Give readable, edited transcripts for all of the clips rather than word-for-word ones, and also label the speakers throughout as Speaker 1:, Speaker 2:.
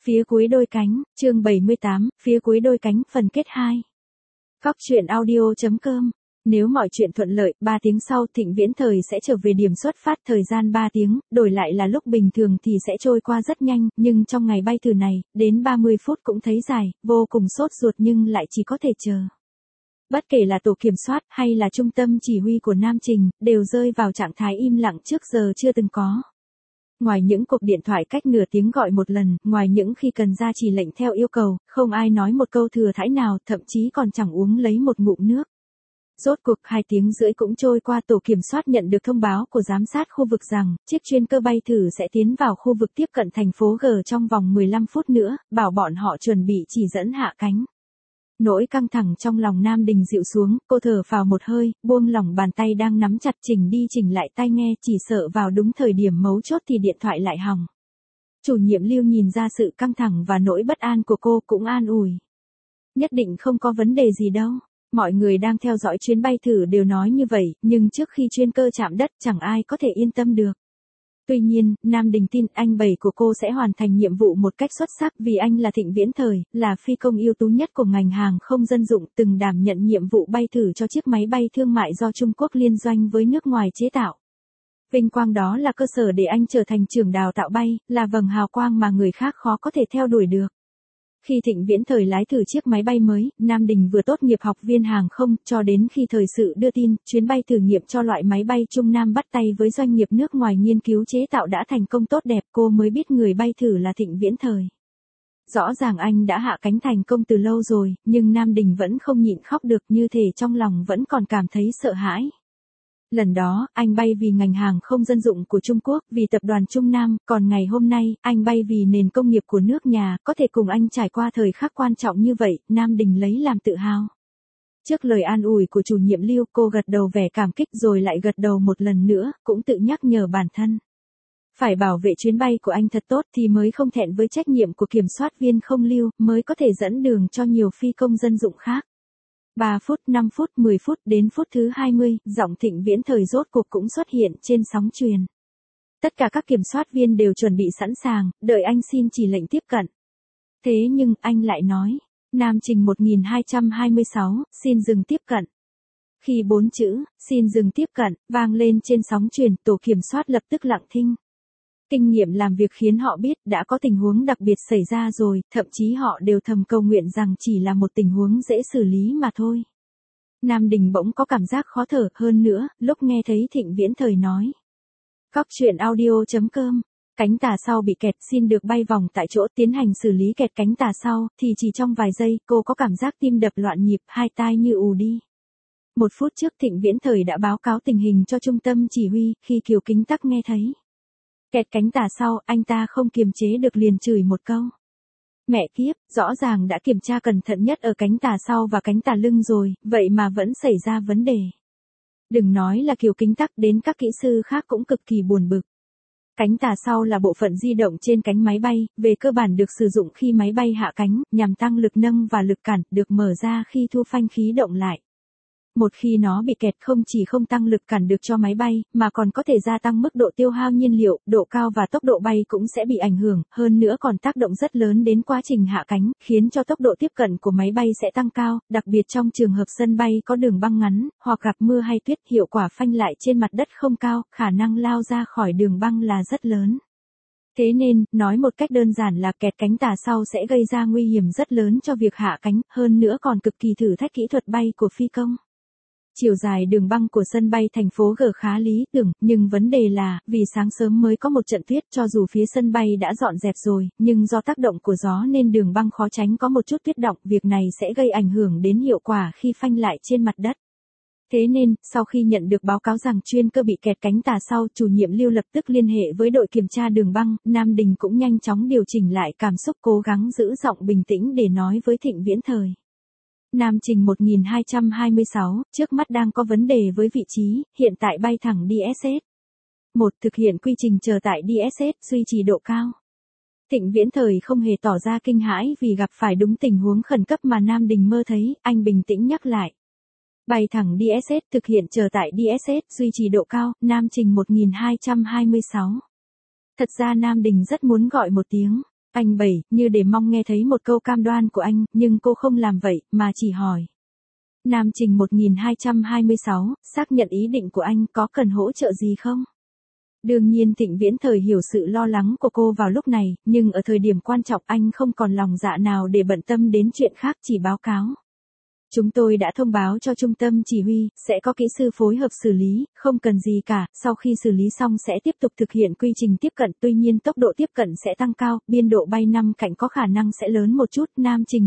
Speaker 1: Phía cuối đôi cánh, chương 78, phía cuối đôi cánh, phần kết 2. Góc truyện audio.com. Nếu mọi chuyện thuận lợi, 3 tiếng sau Thịnh Viễn Thời sẽ trở về điểm xuất phát thời gian 3 tiếng, đổi lại là lúc bình thường thì sẽ trôi qua rất nhanh, nhưng trong ngày bay thử này, đến 30 phút cũng thấy dài, vô cùng sốt ruột nhưng lại chỉ có thể chờ. Bất kể là tổ kiểm soát hay là trung tâm chỉ huy của Nam Trình, đều rơi vào trạng thái im lặng trước giờ chưa từng có. Ngoài những cuộc điện thoại cách nửa tiếng gọi một lần, ngoài những khi cần ra chỉ lệnh theo yêu cầu, không ai nói một câu thừa thãi nào, thậm chí còn chẳng uống lấy một ngụm nước. Rốt cuộc 2 tiếng rưỡi cũng trôi qua, tổ kiểm soát nhận được thông báo của giám sát khu vực rằng, chiếc chuyên cơ bay thử sẽ tiến vào khu vực tiếp cận thành phố G trong vòng 15 phút nữa, bảo bọn họ chuẩn bị chỉ dẫn hạ cánh. Nỗi căng thẳng trong lòng Nam Đình dịu xuống, cô thở phào một hơi, buông lỏng bàn tay đang nắm chặt, chỉnh đi chỉnh lại tai nghe, chỉ sợ vào đúng thời điểm mấu chốt thì điện thoại lại hỏng. Chủ nhiệm Lưu nhìn ra sự căng thẳng và nỗi bất an của cô cũng an ủi. Nhất định không có vấn đề gì đâu. Mọi người đang theo dõi chuyến bay thử đều nói như vậy, nhưng trước khi chuyên cơ chạm đất chẳng ai có thể yên tâm được. Tuy nhiên, Nam Đình tin anh bảy của cô sẽ hoàn thành nhiệm vụ một cách xuất sắc vì anh là Thịnh Viễn Thời, là phi công ưu tú nhất của ngành hàng không dân dụng, từng đảm nhận nhiệm vụ bay thử cho chiếc máy bay thương mại do Trung Quốc liên doanh với nước ngoài chế tạo. Vinh quang đó là cơ sở để anh trở thành trưởng đào tạo bay, là vầng hào quang mà người khác khó có thể theo đuổi được. Khi Thịnh Viễn Thời lái thử chiếc máy bay mới, Nam Đình vừa tốt nghiệp học viên hàng không, cho đến khi thời sự đưa tin, chuyến bay thử nghiệm cho loại máy bay Trung Nam bắt tay với doanh nghiệp nước ngoài nghiên cứu chế tạo đã thành công tốt đẹp, cô mới biết người bay thử là Thịnh Viễn Thời. Rõ ràng anh đã hạ cánh thành công từ lâu rồi, nhưng Nam Đình vẫn không nhịn khóc được, như thể trong lòng vẫn còn cảm thấy sợ hãi. Lần đó, anh bay vì ngành hàng không dân dụng của Trung Quốc, vì tập đoàn Trung Nam, còn ngày hôm nay, anh bay vì nền công nghiệp của nước nhà, có thể cùng anh trải qua thời khắc quan trọng như vậy, Nam Đình lấy làm tự hào. Trước lời an ủi của chủ nhiệm Lưu, cô gật đầu vẻ cảm kích rồi lại gật đầu một lần nữa, cũng tự nhắc nhở bản thân. Phải bảo vệ chuyến bay của anh thật tốt thì mới không thẹn với trách nhiệm của kiểm soát viên không Lưu, mới có thể dẫn đường cho nhiều phi công dân dụng khác. 3 phút, 5 phút, 10 phút, đến phút thứ 20, giọng Thịnh Viễn Thời rốt cuộc cũng xuất hiện trên sóng truyền. Tất cả các kiểm soát viên đều chuẩn bị sẵn sàng, đợi anh xin chỉ lệnh tiếp cận. Thế nhưng, anh lại nói, Nam Trình 1226, xin dừng tiếp cận. Khi 4 chữ, xin dừng tiếp cận, vang lên trên sóng truyền, tổ kiểm soát lập tức lặng thinh. Kinh nghiệm làm việc khiến họ biết đã có tình huống đặc biệt xảy ra rồi, thậm chí họ đều thầm cầu nguyện rằng chỉ là một tình huống dễ xử lý mà thôi. Nam Đình bỗng có cảm giác khó thở, hơn nữa, lúc nghe thấy Thịnh Viễn Thời nói. Góc truyện audio.com. Cánh tà sau bị kẹt, xin được bay vòng tại chỗ tiến hành xử lý kẹt cánh tà sau, thì chỉ trong vài giây, cô có cảm giác tim đập loạn nhịp, hai tai như ù đi. 1 phút trước Thịnh Viễn Thời đã báo cáo tình hình cho trung tâm chỉ huy, khi Kiều Kính Tắc nghe thấy kẹt cánh tà sau, anh ta không kiềm chế được liền chửi một câu. Mẹ kiếp, rõ ràng đã kiểm tra cẩn thận nhất ở cánh tà sau và cánh tà lưng rồi, vậy mà vẫn xảy ra vấn đề. Đừng nói là Kiều Kính Tắc, đến các kỹ sư khác cũng cực kỳ buồn bực. Cánh tà sau là bộ phận di động trên cánh máy bay, về cơ bản được sử dụng khi máy bay hạ cánh, nhằm tăng lực nâng và lực cản, được mở ra khi thu phanh khí động lại. Một khi nó bị kẹt không chỉ không tăng lực cản được cho máy bay, mà còn có thể gia tăng mức độ tiêu hao nhiên liệu, độ cao và tốc độ bay cũng sẽ bị ảnh hưởng, hơn nữa còn tác động rất lớn đến quá trình hạ cánh, khiến cho tốc độ tiếp cận của máy bay sẽ tăng cao, đặc biệt trong trường hợp sân bay có đường băng ngắn, hoặc gặp mưa hay tuyết, hiệu quả phanh lại trên mặt đất không cao, khả năng lao ra khỏi đường băng là rất lớn. Thế nên, nói một cách đơn giản là kẹt cánh tà sau sẽ gây ra nguy hiểm rất lớn cho việc hạ cánh, hơn nữa còn cực kỳ thử thách kỹ thuật bay của phi công. Chiều dài đường băng của sân bay thành phố G khá lý tưởng, nhưng vấn đề là, vì sáng sớm mới có một trận tuyết, cho dù phía sân bay đã dọn dẹp rồi, nhưng do tác động của gió nên đường băng khó tránh có một chút tuyết đọng, việc này sẽ gây ảnh hưởng đến hiệu quả khi phanh lại trên mặt đất. Thế nên, sau khi nhận được báo cáo rằng chuyên cơ bị kẹt cánh tà sau, chủ nhiệm Lưu lập tức liên hệ với đội kiểm tra đường băng, Nam Đình cũng nhanh chóng điều chỉnh lại cảm xúc, cố gắng giữ giọng bình tĩnh để nói với Thịnh Viễn Thời. Nam Trình 1226, trước mắt đang có vấn đề với vị trí, hiện tại bay thẳng DSS. 1. Thực hiện quy trình chờ tại DSS, duy trì độ cao. Thịnh Viễn Thời không hề tỏ ra kinh hãi vì gặp phải đúng tình huống khẩn cấp mà Nam Đình mơ thấy, anh bình tĩnh nhắc lại. Bay thẳng DSS, thực hiện chờ tại DSS, duy trì độ cao, Nam Trình 1226. Thật ra Nam Đình rất muốn gọi một tiếng Anh Bảy, như để mong nghe thấy một câu cam đoan của anh, nhưng cô không làm vậy, mà chỉ hỏi. Nam Trình 1226, xác nhận ý định của anh, có cần hỗ trợ gì không? Đương nhiên Thịnh Viễn Thời hiểu sự lo lắng của cô vào lúc này, nhưng ở thời điểm quan trọng anh không còn lòng dạ nào để bận tâm đến chuyện khác, chỉ báo cáo. Chúng tôi đã thông báo cho trung tâm chỉ huy, sẽ có kỹ sư phối hợp xử lý, không cần gì cả, sau khi xử lý xong sẽ tiếp tục thực hiện quy trình tiếp cận, tuy nhiên tốc độ tiếp cận sẽ tăng cao, biên độ bay năm cạnh có khả năng sẽ lớn một chút. Nam Trình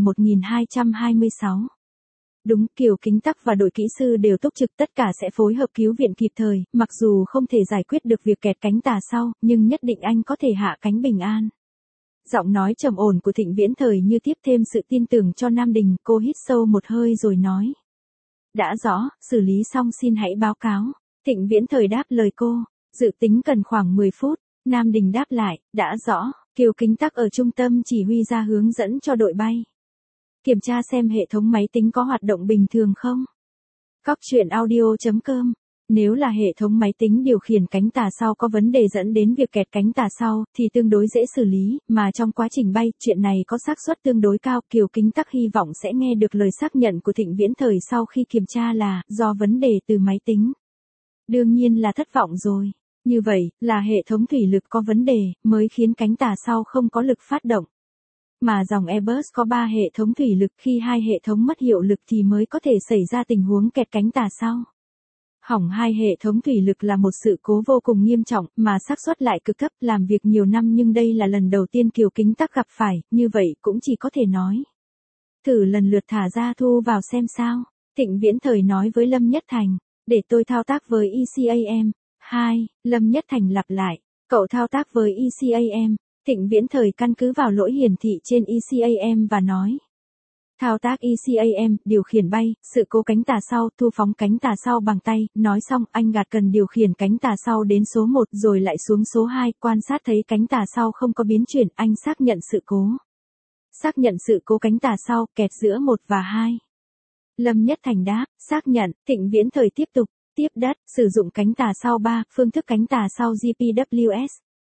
Speaker 1: 1226. Đúng, Kiều Kính Tắc và đội kỹ sư đều túc trực, tất cả sẽ phối hợp cứu viện kịp thời, mặc dù không thể giải quyết được việc kẹt cánh tà sau, nhưng nhất định anh có thể hạ cánh bình an. Giọng nói trầm ổn của Thịnh Viễn Thời như tiếp thêm sự tin tưởng cho Nam Đình, cô hít sâu một hơi rồi nói. Đã rõ, xử lý xong xin hãy báo cáo. Thịnh Viễn Thời đáp lời cô, dự tính cần khoảng 10 phút. Nam Đình đáp lại, đã rõ, Kiều Kính Tắc ở trung tâm chỉ huy ra hướng dẫn cho đội bay. Kiểm tra xem hệ thống máy tính có hoạt động bình thường không. Cóc truyện audio.com. Nếu là hệ thống máy tính điều khiển cánh tà sau có vấn đề dẫn đến việc kẹt cánh tà sau, thì tương đối dễ xử lý, mà trong quá trình bay, chuyện này có xác suất tương đối cao. Kiều Kính Tắc hy vọng sẽ nghe được lời xác nhận của Thịnh Viễn Thời sau khi kiểm tra là do vấn đề từ máy tính. Đương nhiên là thất vọng rồi. Như vậy, là hệ thống thủy lực có vấn đề, mới khiến cánh tà sau không có lực phát động. Mà dòng Airbus có 3 hệ thống thủy lực, khi 2 hệ thống mất hiệu lực thì mới có thể xảy ra tình huống kẹt cánh tà sau. Hỏng 2 hệ thống thủy lực là một sự cố vô cùng nghiêm trọng, mà xác suất lại cực thấp, làm việc nhiều năm nhưng đây là lần đầu tiên Kiều Kính Tắc gặp phải, như vậy cũng chỉ có thể nói. Thử lần lượt thả ra thu vào xem sao. Thịnh Viễn Thời nói với Lâm Nhất Thành, để tôi thao tác với ECAM. 2. Lâm Nhất Thành lặp lại, cậu thao tác với ECAM. Thịnh Viễn Thời căn cứ vào lỗi hiển thị trên ECAM và nói. Thao tác ECAM, điều khiển bay, sự cố cánh tà sau, thu phóng cánh tà sau bằng tay, nói xong, anh gạt cần điều khiển cánh tà sau đến số 1 rồi lại xuống số 2, quan sát thấy cánh tà sau không có biến chuyển, anh xác nhận sự cố. Xác nhận sự cố cánh tà sau, kẹt giữa 1 và 2. Lâm Nhất Thành đáp, xác nhận. Thịnh Viễn Thời tiếp tục, tiếp đất, sử dụng cánh tà sau 3, phương thức cánh tà sau GPWS.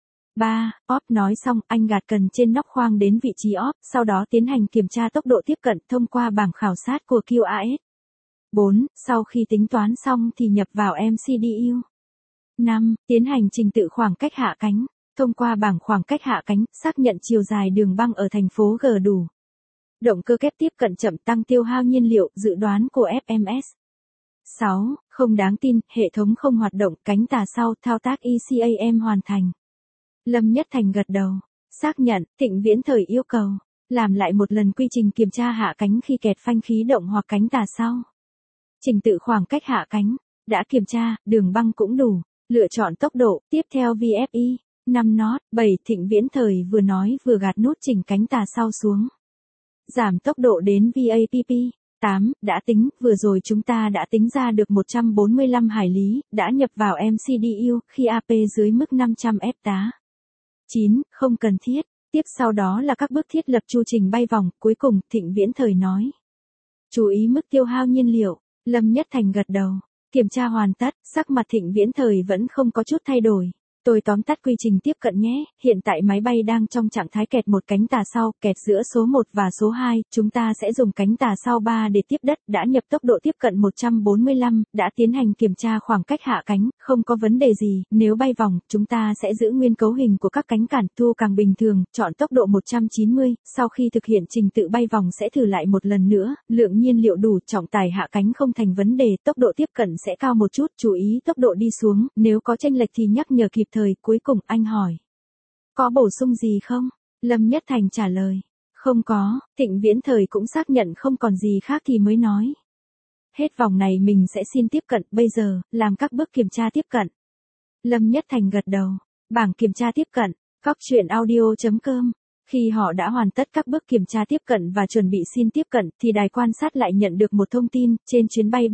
Speaker 1: 3. Op nói xong, anh gạt cần trên nóc khoang đến vị trí op, sau đó tiến hành kiểm tra tốc độ tiếp cận thông qua bảng khảo sát của QAS. 4. Sau khi tính toán xong thì nhập vào MCDU. 5. Tiến hành trình tự khoảng cách hạ cánh, thông qua bảng khoảng cách hạ cánh, xác nhận chiều dài đường băng ở thành phố G đủ. Động cơ kép tiếp cận chậm tăng tiêu hao nhiên liệu, dự đoán của FMS. 6. Không đáng tin, hệ thống không hoạt động, cánh tà sau, thao tác ECAM hoàn thành. Lâm Nhất Thành gật đầu, xác nhận. Thịnh Viễn Thời yêu cầu, làm lại một lần quy trình kiểm tra hạ cánh khi kẹt phanh khí động hoặc cánh tà sau. Trình tự khoảng cách hạ cánh, đã kiểm tra, đường băng cũng đủ, lựa chọn tốc độ, tiếp theo VFI, 5 knot. 7. Thịnh Viễn Thời vừa nói vừa gạt nút chỉnh cánh tà sau xuống. Giảm tốc độ đến VAPP. 8. Đã tính, vừa rồi chúng ta đã tính ra được 145 hải lý, đã nhập vào MCDU, khi AP dưới mức 500 f tá. 9. Không cần thiết. Tiếp sau đó là các bước thiết lập chu trình bay vòng, cuối cùng, Thịnh Viễn Thời nói. Chú ý mức tiêu hao nhiên liệu. Lâm Nhất Thành gật đầu. Kiểm tra hoàn tất, sắc mặt Thịnh Viễn Thời vẫn không có chút thay đổi. Tôi tóm tắt quy trình tiếp cận nhé, hiện tại máy bay đang trong trạng thái kẹt một cánh tà sau, kẹt giữa số 1 và số 2, chúng ta sẽ dùng cánh tà sau 3 để tiếp đất, đã nhập tốc độ tiếp cận 145, đã tiến hành kiểm tra khoảng cách hạ cánh, không có vấn đề gì, nếu bay vòng, chúng ta sẽ giữ nguyên cấu hình của các cánh cản, thu càng bình thường, chọn tốc độ 190, sau khi thực hiện trình tự bay vòng sẽ thử lại một lần nữa, lượng nhiên liệu đủ, trọng tải hạ cánh không thành vấn đề, tốc độ tiếp cận sẽ cao một chút, chú ý tốc độ đi xuống, nếu có chênh lệch thì nhắc nhở kịp thời. Cuối cùng anh hỏi, có bổ sung gì không? Lâm Nhất Thành trả lời, không có. Thịnh Viễn Thời cũng xác nhận không còn gì khác thì mới nói, hết vòng này mình sẽ xin tiếp cận, bây giờ, làm các bước kiểm tra tiếp cận. Lâm Nhất Thành gật đầu, bảng kiểm tra tiếp cận, cóc truyện audio.com. Khi họ đã hoàn tất các bước kiểm tra tiếp cận và chuẩn bị xin tiếp cận, thì đài quan sát lại nhận được một thông tin, trên chuyến bay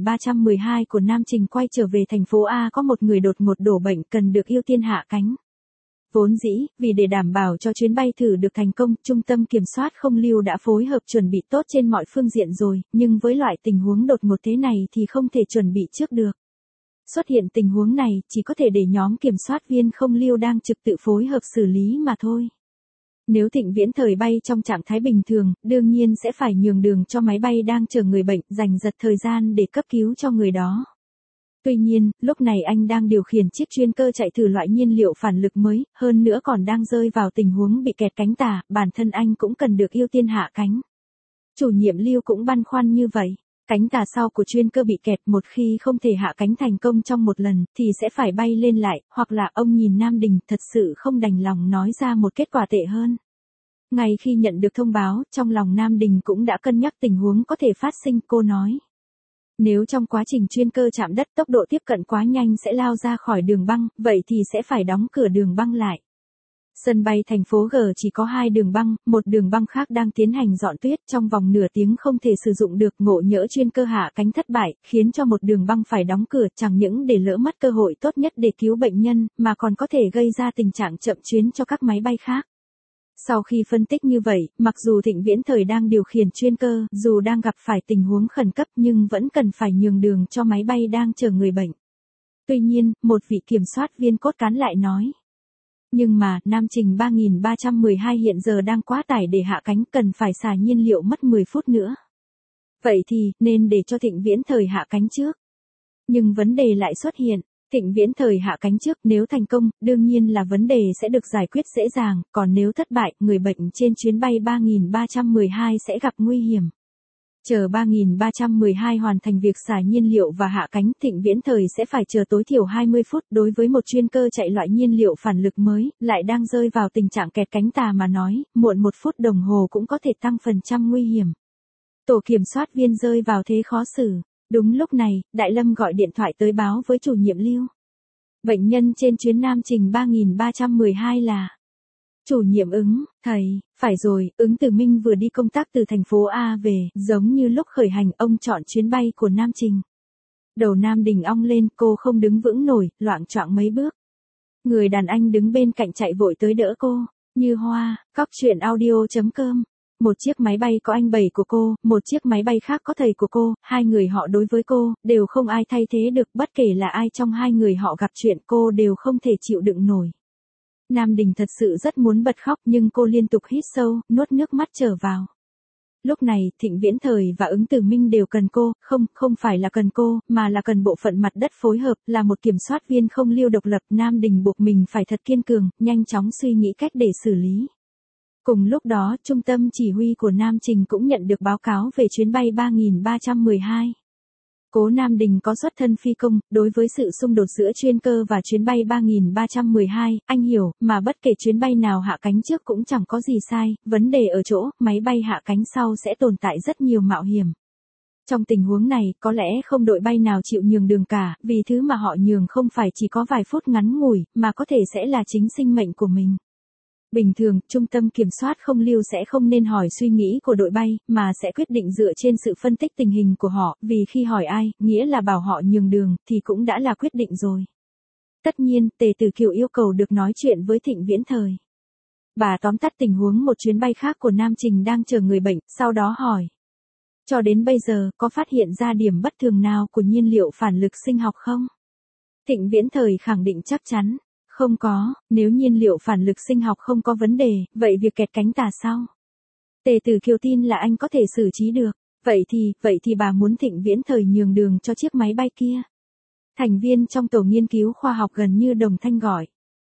Speaker 1: 3312 của Nam Trình quay trở về thành phố A có một người đột ngột đổ bệnh cần được ưu tiên hạ cánh. Vốn dĩ, vì để đảm bảo cho chuyến bay thử được thành công, Trung tâm Kiểm soát Không lưu đã phối hợp chuẩn bị tốt trên mọi phương diện rồi, nhưng với loại tình huống đột ngột thế này thì không thể chuẩn bị trước được. Xuất hiện tình huống này, chỉ có thể để nhóm kiểm soát viên Không lưu đang trực tự phối hợp xử lý mà thôi. Nếu Thịnh Viễn Thời bay trong trạng thái bình thường, đương nhiên sẽ phải nhường đường cho máy bay đang chờ người bệnh, giành giật thời gian để cấp cứu cho người đó. Tuy nhiên, lúc này anh đang điều khiển chiếc chuyên cơ chạy thử loại nhiên liệu phản lực mới, hơn nữa còn đang rơi vào tình huống bị kẹt cánh tả, bản thân anh cũng cần được ưu tiên hạ cánh. Chủ nhiệm Lưu cũng băn khoăn như vậy. Cánh tả sau của chuyên cơ bị kẹt, một khi không thể hạ cánh thành công trong một lần, thì sẽ phải bay lên lại, hoặc là ông nhìn Nam Đình thật sự không đành lòng nói ra một kết quả tệ hơn. Ngay khi nhận được thông báo, trong lòng Nam Đình cũng đã cân nhắc tình huống có thể phát sinh, cô nói. Nếu trong quá trình chuyên cơ chạm đất tốc độ tiếp cận quá nhanh sẽ lao ra khỏi đường băng, vậy thì sẽ phải đóng cửa đường băng lại. Sân bay thành phố G chỉ có 2 đường băng, một đường băng khác đang tiến hành dọn tuyết, trong vòng nửa tiếng không thể sử dụng được, ngộ nhỡ chuyên cơ hạ cánh thất bại, khiến cho một đường băng phải đóng cửa, chẳng những để lỡ mất cơ hội tốt nhất để cứu bệnh nhân, mà còn có thể gây ra tình trạng chậm chuyến cho các máy bay khác. Sau khi phân tích như vậy, mặc dù Thịnh Viễn Thời đang điều khiển chuyên cơ, dù đang gặp phải tình huống khẩn cấp nhưng vẫn cần phải nhường đường cho máy bay đang chờ người bệnh. Tuy nhiên, một vị kiểm soát viên cốt cán lại nói. Nhưng mà, Nam Trình 3312 hiện giờ đang quá tải để hạ cánh, cần phải xả nhiên liệu mất 10 phút nữa. Vậy thì, nên để cho Thịnh Viễn Thời hạ cánh trước. Nhưng vấn đề lại xuất hiện. Thịnh Viễn Thời hạ cánh trước, nếu thành công, đương nhiên là vấn đề sẽ được giải quyết dễ dàng, còn nếu thất bại, người bệnh trên chuyến bay 3312 sẽ gặp nguy hiểm. Chờ 3312 hoàn thành việc xả nhiên liệu và hạ cánh, Thịnh Viễn Thời sẽ phải chờ tối thiểu 20 phút. Đối với một chuyên cơ chạy loại nhiên liệu phản lực mới, lại đang rơi vào tình trạng kẹt cánh tà mà nói, muộn 1 phút đồng hồ cũng có thể tăng phần trăm nguy hiểm. Tổ kiểm soát viên rơi vào thế khó xử. Đúng lúc này, Đại Lâm gọi điện thoại tới báo với chủ nhiệm Lưu. Bệnh nhân trên chuyến Nam Trình 3312 là... Chủ nhiệm Ứng, thầy, phải rồi, Ứng Từ Minh vừa đi công tác từ thành phố A về, giống như lúc khởi hành ông chọn chuyến bay của Nam Trình. Đầu Nam Đình ong lên, cô không đứng vững nổi, loạng choạng mấy bước. Người đàn anh đứng bên cạnh chạy vội tới đỡ cô, Như Hoa, coctruyện.audio.com. Một chiếc máy bay có anh bảy của cô, một chiếc máy bay khác có thầy của cô, hai người họ đối với cô, đều không ai thay thế được, bất kể là ai trong hai người họ gặp chuyện cô đều không thể chịu đựng nổi. Nam Đình thật sự rất muốn bật khóc nhưng cô liên tục hít sâu, nuốt nước mắt trở vào. Lúc này, Thịnh Viễn Thời và Ứng Từ Minh đều cần cô, không phải là cần cô, mà là cần bộ phận mặt đất phối hợp, là một kiểm soát viên không lưu độc lập. Nam Đình buộc mình phải thật kiên cường, nhanh chóng suy nghĩ cách để xử lý. Cùng lúc đó, trung tâm chỉ huy của Nam Trình cũng nhận được báo cáo về chuyến bay 3312. Cố Nam Đình có xuất thân phi công, đối với sự xung đột giữa chuyên cơ và chuyến bay 3312, anh hiểu, mà bất kể chuyến bay nào hạ cánh trước cũng chẳng có gì sai, vấn đề ở chỗ, máy bay hạ cánh sau sẽ tồn tại rất nhiều mạo hiểm. Trong tình huống này, có lẽ không đội bay nào chịu nhường đường cả, vì thứ mà họ nhường không phải chỉ có vài phút ngắn ngủi, mà có thể sẽ là chính sinh mệnh của mình. Bình thường, trung tâm kiểm soát không lưu sẽ không nên hỏi suy nghĩ của đội bay, mà sẽ quyết định dựa trên sự phân tích tình hình của họ, vì khi hỏi ai, nghĩa là bảo họ nhường đường, thì cũng đã là quyết định rồi. Tất nhiên, Tề Tử Kiều yêu cầu được nói chuyện với Thịnh Viễn Thời. Bà tóm tắt tình huống một chuyến bay khác của Nam Trình đang chờ người bệnh, sau đó hỏi. Cho đến bây giờ, có phát hiện ra điểm bất thường nào của nhiên liệu phản lực sinh học không? Thịnh Viễn Thời khẳng định chắc chắn. Không có, nếu nhiên liệu phản lực sinh học không có vấn đề, vậy việc kẹt cánh tà sao? Tề Tử Kiều tin là anh có thể xử trí được. Vậy thì bà muốn Thịnh Viễn Thời nhường đường cho chiếc máy bay kia. Thành viên trong tổ nghiên cứu khoa học gần như đồng thanh gọi.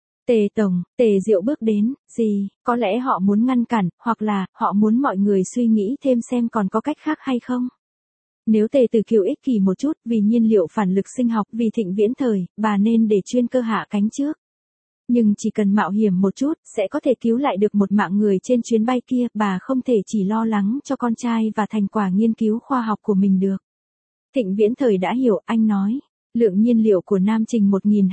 Speaker 1: Tề Tổng, Tề Diệu bước đến, gì, có lẽ họ muốn ngăn cản, hoặc là, họ muốn mọi người suy nghĩ thêm xem còn có cách khác hay không? Nếu Tề Tử Kiều ích kỷ một chút, vì nhiên liệu phản lực sinh học, vì Thịnh Viễn Thời, bà nên để chuyên cơ hạ cánh trước. Nhưng chỉ cần mạo hiểm một chút, sẽ có thể cứu lại được một mạng người trên chuyến bay kia, bà không thể chỉ lo lắng cho con trai và thành quả nghiên cứu khoa học của mình được. Thịnh Viễn Thời đã hiểu, anh nói. Lượng nhiên liệu của Nam Trình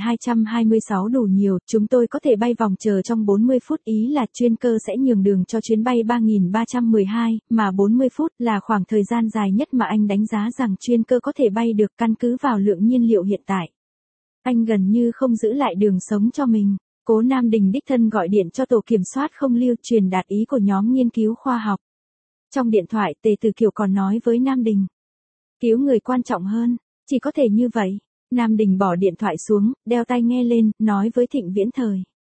Speaker 1: 1226 đủ nhiều, chúng tôi có thể bay vòng chờ trong 40 phút, ý là chuyên cơ sẽ nhường đường cho chuyến bay 3312, mà 40 phút là khoảng thời gian dài nhất mà anh đánh giá rằng chuyên cơ có thể bay được căn cứ vào lượng nhiên liệu hiện tại. Anh gần như không giữ lại đường sống cho mình. Cố Nam Đình đích thân gọi điện cho tổ kiểm soát không lưu truyền đạt ý của nhóm nghiên cứu khoa học. Trong điện thoại, Tề Tử Kiều còn nói với Nam Đình. Cứu người quan trọng hơn, chỉ có thể như vậy. Nam Đình bỏ điện thoại xuống, đeo tai nghe lên, nói với Thịnh Viễn Thời.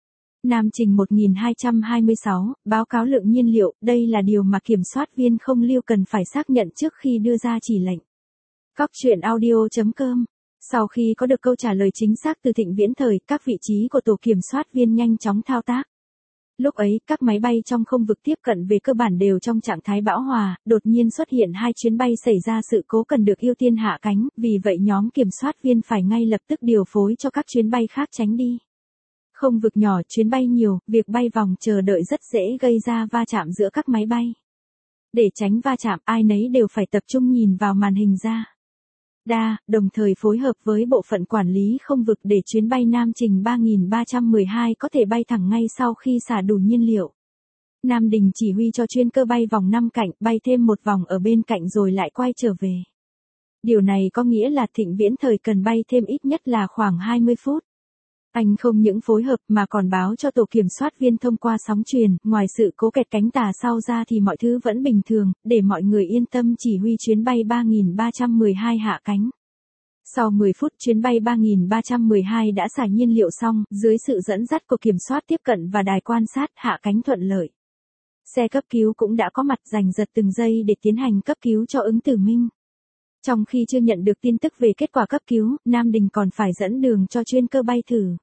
Speaker 1: Nam trình 1226, báo cáo lượng nhiên liệu, đây là điều mà kiểm soát viên không lưu cần phải xác nhận trước khi đưa ra chỉ lệnh. Cóc truyện audio.com. Sau khi có được câu trả lời chính xác từ Thịnh Viễn Thời, các vị trí của tổ kiểm soát viên nhanh chóng thao tác. Lúc ấy, các máy bay trong không vực tiếp cận về cơ bản đều trong trạng thái bão hòa, đột nhiên xuất hiện 2 chuyến bay xảy ra sự cố cần được ưu tiên hạ cánh, vì vậy nhóm kiểm soát viên phải ngay lập tức điều phối cho các chuyến bay khác tránh đi. Không vực nhỏ, chuyến bay nhiều, việc bay vòng chờ đợi rất dễ gây ra va chạm giữa các máy bay. Để tránh va chạm, ai nấy đều phải tập trung nhìn vào màn hình radar, đồng thời phối hợp với bộ phận quản lý không vực để chuyến bay Nam trình 3312 có thể bay thẳng ngay sau khi xả đủ nhiên liệu. Nam Đình chỉ huy cho chuyên cơ bay vòng 5 cạnh, bay thêm một vòng ở bên cạnh rồi lại quay trở về. Điều này có nghĩa là Thịnh Viễn Thời cần bay thêm ít nhất là khoảng 20 phút. Anh không những phối hợp mà còn báo cho tổ kiểm soát viên thông qua sóng truyền, ngoài sự cố kẹt cánh tà sau ra thì mọi thứ vẫn bình thường, để mọi người yên tâm chỉ huy chuyến bay 3312 hạ cánh. Sau 10 phút chuyến bay 3312 đã xả nhiên liệu xong, dưới sự dẫn dắt của kiểm soát tiếp cận và đài quan sát hạ cánh thuận lợi. Xe cấp cứu cũng đã có mặt giành giật từng giây để tiến hành cấp cứu cho ứng tử Minh. Trong khi chưa nhận được tin tức về kết quả cấp cứu, Nam Đình còn phải dẫn đường cho chuyên cơ bay thử.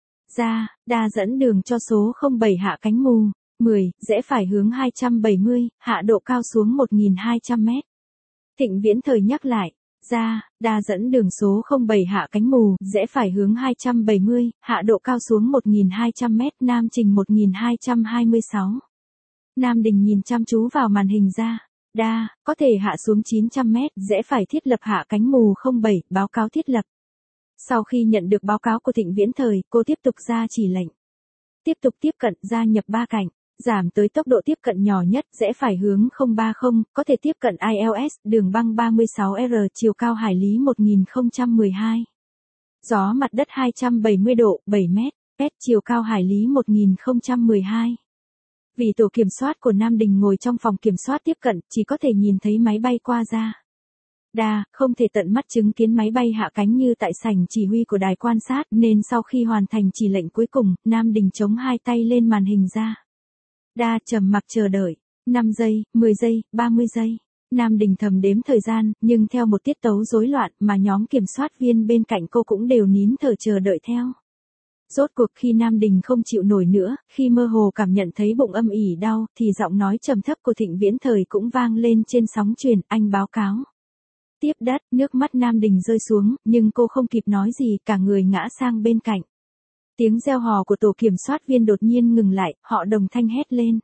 Speaker 1: Đa dẫn đường cho số 07 hạ cánh mù, 10, rẽ phải hướng 270, hạ độ cao xuống 1200 mét. Thịnh Viễn Thời nhắc lại, đa dẫn đường số 07 hạ cánh mù, rẽ phải hướng 270, hạ độ cao xuống 1200 mét, Nam trình 1226. Nam Đình nhìn chăm chú vào màn hình đa, có thể hạ xuống 900 mét, rẽ phải thiết lập hạ cánh mù 07, báo cáo thiết lập. Sau khi nhận được báo cáo của Thịnh Viễn Thời, cô tiếp tục ra chỉ lệnh. Tiếp tục tiếp cận, gia nhập 3 cạnh, giảm tới tốc độ tiếp cận nhỏ nhất, rẽ phải hướng 030, có thể tiếp cận ILS, đường băng 36R, chiều cao hải lý 1012. Gió mặt đất 270 độ, 7 mét, chiều cao hải lý 1012. Vì tổ kiểm soát của Nam Đình ngồi trong phòng kiểm soát tiếp cận, chỉ có thể nhìn thấy máy bay qua radar, không thể tận mắt chứng kiến máy bay hạ cánh như tại sảnh chỉ huy của đài quan sát, nên sau khi hoàn thành chỉ lệnh cuối cùng, Nam Đình chống hai tay lên màn hình radar, trầm mặc chờ đợi. 5 giây, 10 giây, 30 giây. Nam Đình thầm đếm thời gian, nhưng theo một tiết tấu rối loạn mà nhóm kiểm soát viên bên cạnh cô cũng đều nín thở chờ đợi theo. Rốt cuộc khi Nam Đình không chịu nổi nữa, khi mơ hồ cảm nhận thấy bụng âm ỉ đau, thì giọng nói trầm thấp của Thịnh Viễn Thời cũng vang lên trên sóng truyền, anh báo cáo. Tiếp đất, nước mắt Nam Đình rơi xuống, nhưng cô không kịp nói gì, cả người ngã sang bên cạnh. Tiếng reo hò của tổ kiểm soát viên đột nhiên ngừng lại, họ đồng thanh hét lên.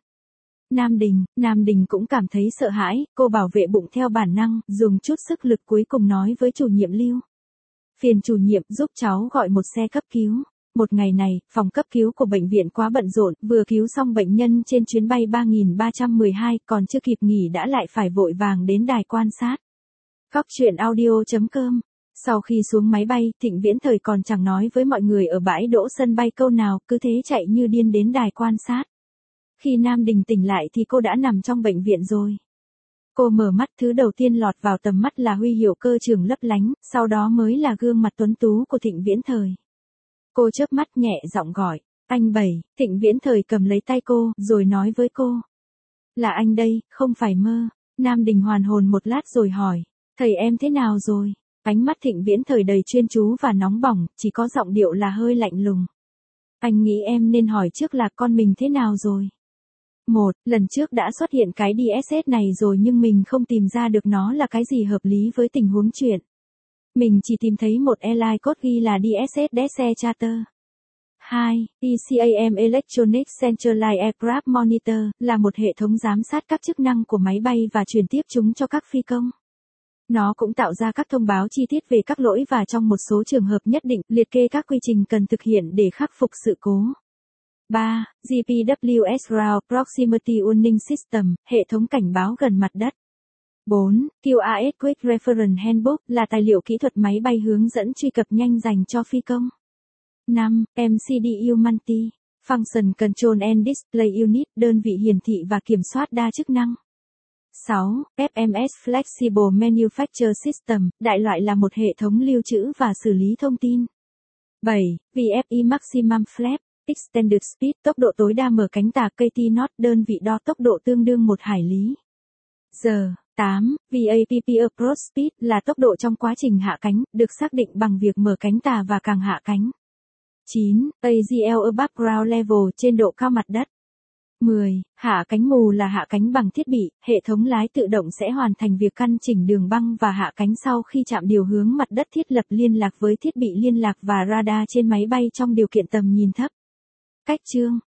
Speaker 1: Nam Đình cũng cảm thấy sợ hãi, cô bảo vệ bụng theo bản năng, dùng chút sức lực cuối cùng nói với chủ nhiệm Lưu. Phiền chủ nhiệm giúp cháu gọi một xe cấp cứu. Một ngày này, phòng cấp cứu của bệnh viện quá bận rộn, vừa cứu xong bệnh nhân trên chuyến bay 3312, còn chưa kịp nghỉ đã lại phải vội vàng đến đài quan sát. Cóc truyện audio.com. Sau khi xuống máy bay, Thịnh Viễn Thời còn chẳng nói với mọi người ở bãi đỗ sân bay câu nào, cứ thế chạy như điên đến đài quan sát. Khi Nam Đình tỉnh lại thì cô đã nằm trong bệnh viện rồi. Cô mở mắt, thứ đầu tiên lọt vào tầm mắt là huy hiệu cơ trường lấp lánh, sau đó mới là gương mặt tuấn tú của Thịnh Viễn Thời. Cô chớp mắt nhẹ giọng gọi, anh Bảy. Thịnh Viễn Thời cầm lấy tay cô, rồi nói với cô. Là anh đây, không phải mơ. Nam Đình hoàn hồn một lát rồi hỏi, thầy em thế nào rồi? Ánh mắt Thịnh Viễn Thời đầy chuyên chú và nóng bỏng, chỉ có giọng điệu là hơi lạnh lùng. Anh nghĩ em nên hỏi trước là con mình thế nào rồi? Lần trước đã xuất hiện cái DSS này rồi nhưng mình không tìm ra được nó là cái gì hợp lý với tình huống chuyện. Mình chỉ tìm thấy một airline code ghi là DSS Desce Charter. 2. ECAM Electronic Centralized Aircraft Monitor là một hệ thống giám sát các chức năng của máy bay và truyền tiếp chúng cho các phi công. Nó cũng tạo ra các thông báo chi tiết về các lỗi và trong một số trường hợp nhất định liệt kê các quy trình cần thực hiện để khắc phục sự cố. 3. GPWS Ground Proximity Warning System, hệ thống cảnh báo gần mặt đất. 4. QRS Quick Reference Handbook là tài liệu kỹ thuật máy bay hướng dẫn truy cập nhanh dành cho phi công. 5. MCDU Multi Function Control and Display Unit, đơn vị hiển thị và kiểm soát đa chức năng. 6. FMS Flexible Manufacture System, đại loại là một hệ thống lưu trữ và xử lý thông tin. 7. VFE Maximum Flap, Extended Speed, tốc độ tối đa mở cánh tà KT knot, đơn vị đo tốc độ tương đương 1 hải lý giờ. 8. VAPP Approach Speed là tốc độ trong quá trình hạ cánh, được xác định bằng việc mở cánh tà và càng hạ cánh. 9. AGL Above Ground Level, trên độ cao mặt đất. 10. Hạ cánh mù là hạ cánh bằng thiết bị, hệ thống lái tự động sẽ hoàn thành việc căn chỉnh đường băng và hạ cánh sau khi chạm điều hướng mặt đất, thiết lập liên lạc với thiết bị liên lạc và radar trên máy bay trong điều kiện tầm nhìn thấp. Cách chương